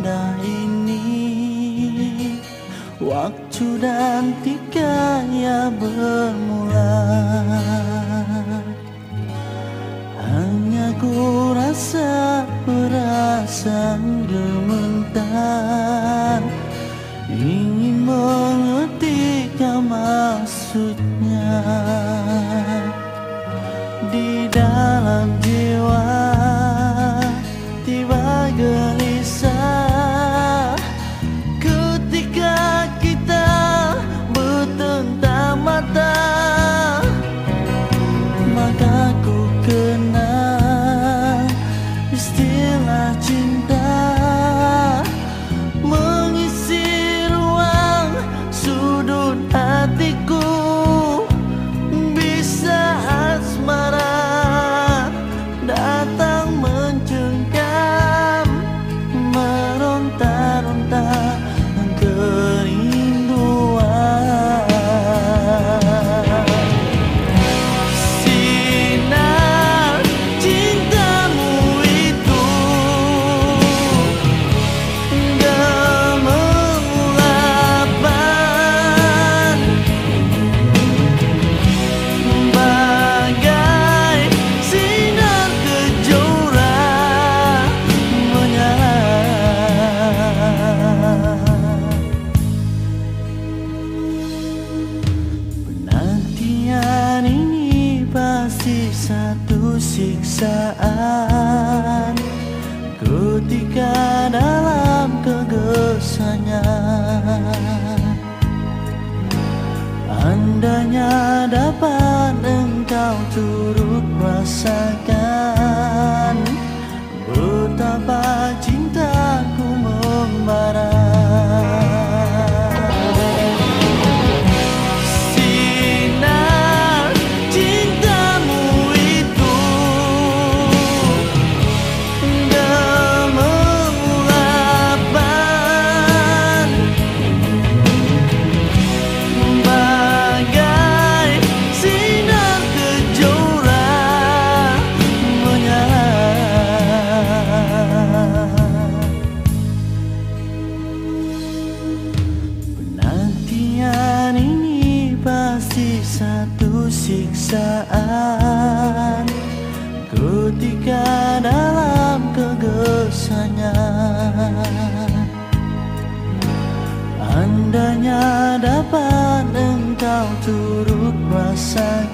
indah ini, waktu dan tikanya bermula. Hanya ku rasa perasaan gemetar, ingin mengertikan maksudnya. Di dalam jiwa tiba gelisah ketika kita bertentang mata, maka ku kenal istilah cinta mengisi ruang sudut hatiku. Bisa asmara datang mencengkam, meronta-ronta kerinduan. Sinar cintamu itu gemerlapan, bagai sinar kejora menyala. Penantian ini pasti satu siksaan ketika dalam kegesangan. Andainya dapat engkau turut rasakan betapa cintaku membara. Sinar cintamu itu gemerlapan, bagai sinar kejora menyala. Penantian ini pasti satu siksaan ketika dalam kegesangan. Andainya dapat engkau turut rasakan